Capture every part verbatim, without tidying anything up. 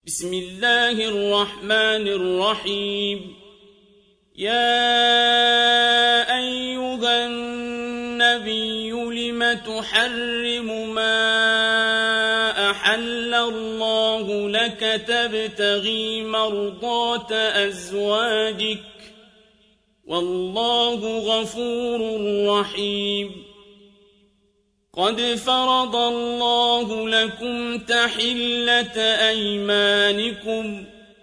بسم الله الرحمن الرحيم يا أيها النبي لم تحرم ما أحل الله لك تبتغي مرضات أزواجك والله غفور رحيم قد فرض الله لكم تحلة أيمانكم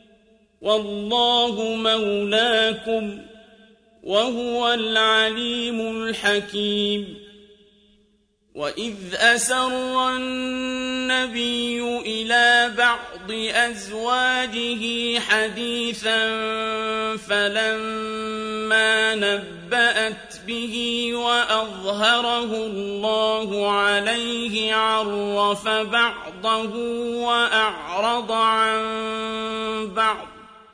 والله مولاكم وهو العليم الحكيم وإذ أسر النبي إلى بعض أزواجه حديثا فلما نبأت به وأظهره الله عليه عرف بعضه وأعرض عن بعض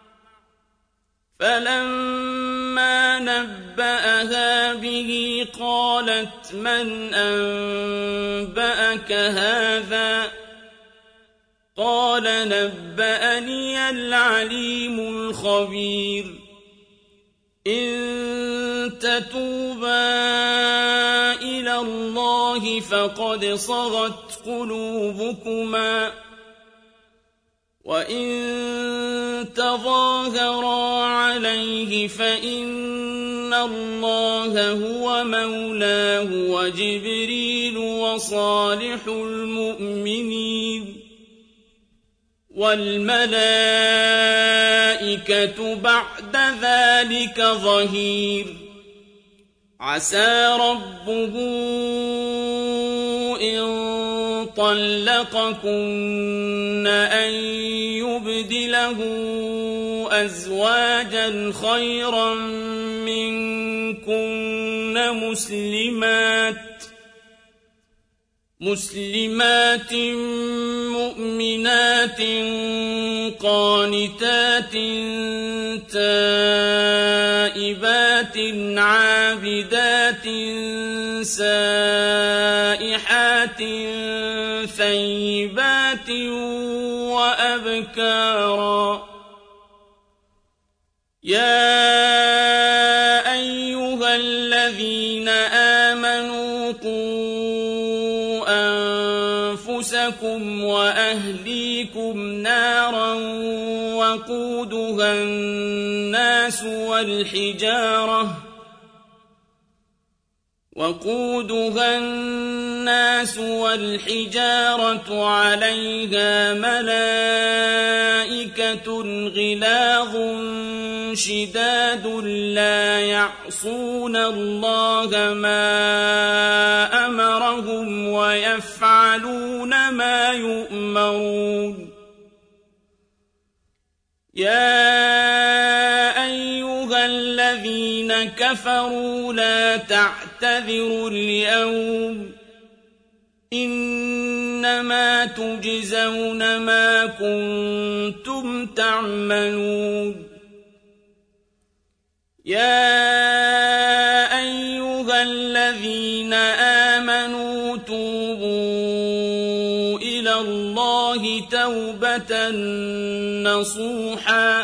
فلما نبأها به قالت من أنبأك هذا قال نبأني العليم الخبير إن تتوبا إلى الله فقد صغت قلوبكما وإن تظاهرا عليه فإن الله هو مولاه وجبريل وصالح المؤمنين والملائكة بعد ذلك ظهير عسى ربه إن طلقكن أن يبدله أزواجا خيرا منكن مسلمات مسلمات مؤمنات قانتات تائبات عابدات سائحات ثيبات وأبكارا يا أيها الذين آمنوا قوا أنفسكم وأهليكم نارا وقودها الناس والحجارة وقودها الناس والحجارة عليها ملائكة غلاظ شداد لا يعصون الله ما أمرهم ويفعلون ما يؤمرون يا أيها الذين كفروا لا تعتذروا اليوم إنما تجزون ما كنتم تعملون يا أيها الذين آمنوا توبوا إلى الله توبة نصوحا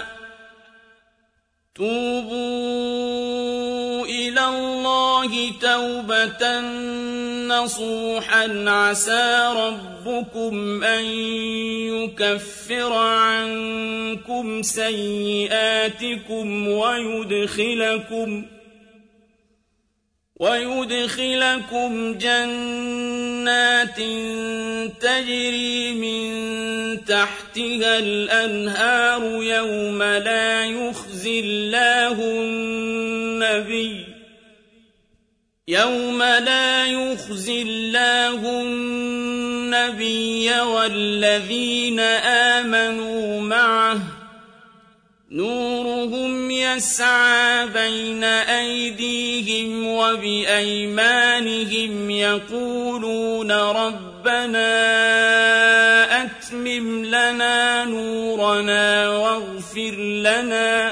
توبوا إلى الله توبة نصوحا عسى ربكم أن يكفر عنكم سيئاتكم ويدخلكم ويدخلكم جنات تجري من تحتها الأنهار يوم لا يخزي الله النبي يوم لا يخزي الله النبي والذين آمنوا معه نورهم يسعى بين أيديهم وبأيمانهم يقولون ربنا أتمم لنا نورنا واغفر لنا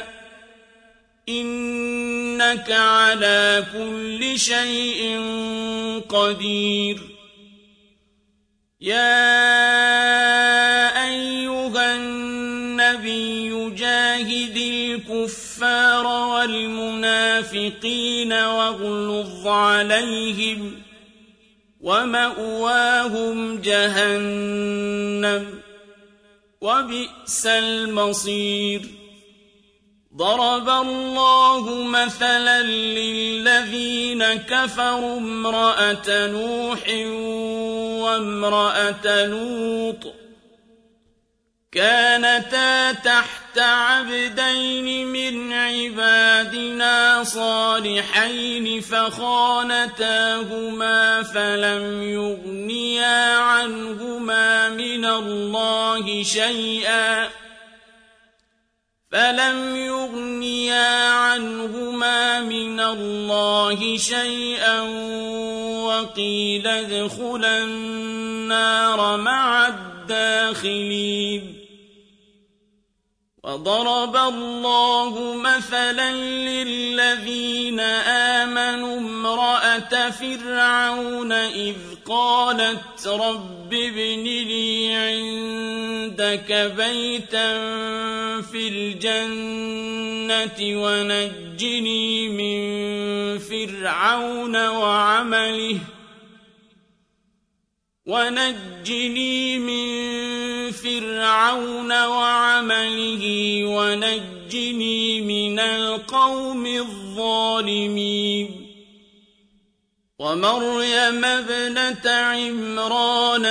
إنك على كل شيء قدير يا أيها الناس النبي جاهد الكفار والمنافقين واغلظ عليهم ومأواهم جهنم وبئس المصير ضرب الله مثلا للذين كفروا امرأة نوح وامرأة لوط كانتا تحت عبدين من عبادنا صالحين فخانتاهما فلم يغنيا عنهما من الله شيئا فلم يغنيا عنهما من الله شيئا وقيل ادخلا النار مع الداخلين وضرب الله مثلا للذين آمنوا امرأة فرعون إذ قالت رب ابن لي عندك بيتا في الجنة ونجني من فرعون وعمله ونجني من فرعون وعمله ونجني من القوم الظالمين ومريم ابنة عمران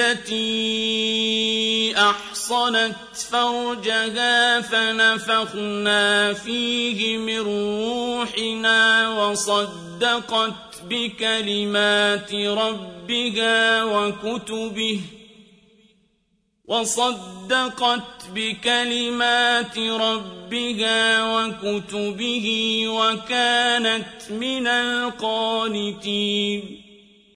التي أحصنت فرجها فنفخنا فيه من روحنا وصدقت بكلمات ربها وكتبه وصدقت بكلمات ربها وكتبه وكانت من القانتين